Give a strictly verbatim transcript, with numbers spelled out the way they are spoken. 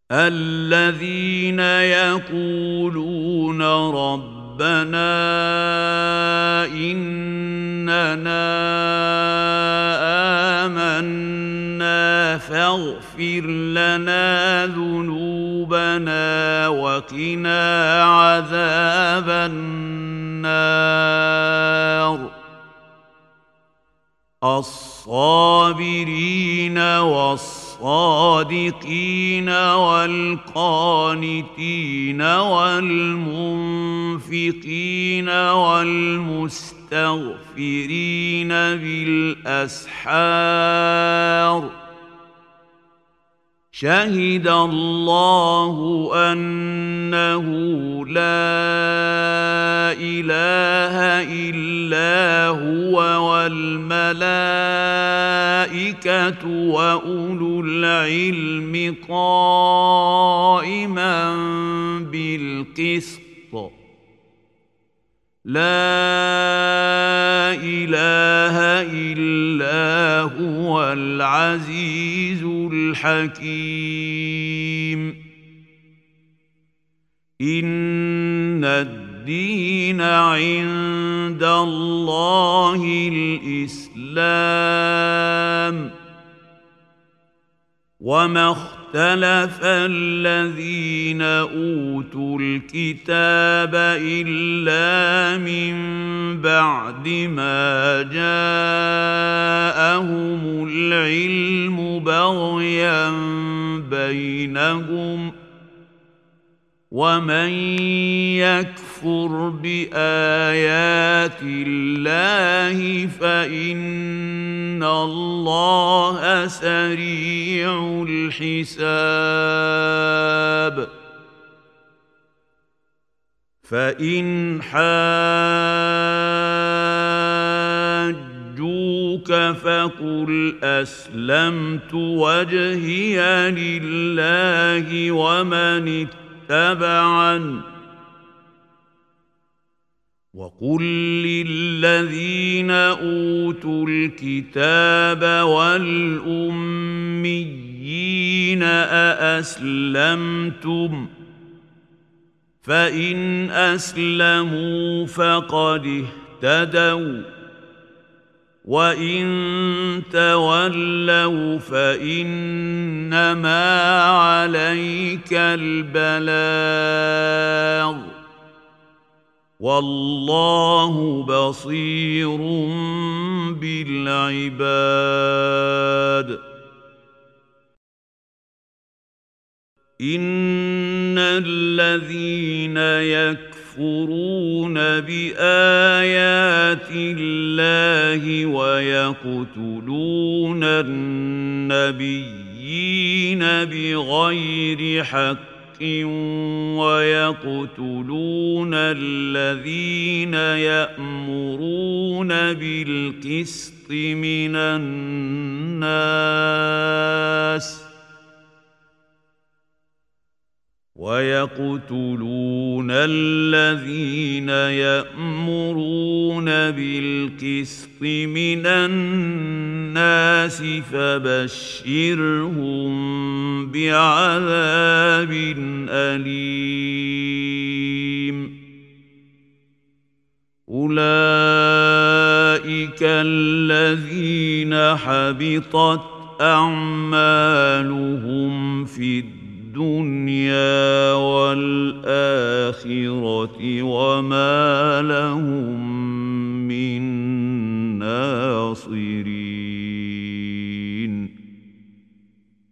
الذين يقولون ربنا إننا آمنا فاغفر لنا ذنوبنا وقنا عذاب النار الصابرين والصادقين والقانتين والمنفقين والمستغفرين بالأسحار شهد الله أنه لا إله إلا هو والملائكة وأولو العلم قائما بالقسط لا إله إلا هو العزيز الحكيم إن الدين عند الله الإسلام وما اختلف الذين أوتوا الكتاب إلا من بعد ما جاءهم العلم بغيا بينهم ومن يكفر بآيات الله فإن الله سريع الحساب فإن حاجوك فقل أسلمت وجهي لله ومن اتبعن وقل للذين أوتوا الكتاب والأميين أأسلمتم فإن أسلموا فقد اهتدوا وإن تولوا فإنما عليك البلاغ والله بصير بالعباد إن الذين يكفرون بآيات الله ويقتلون النبيين بغير حق ويقتلون الذين يأمرون بالقسط من الناس ويقتلون الذين يأمرون بالقسط من الناس فبشرهم بعذاب أليم أولئك الذين حبطت أعمالهم في الدنيا الدنيا والآخرة وما لهم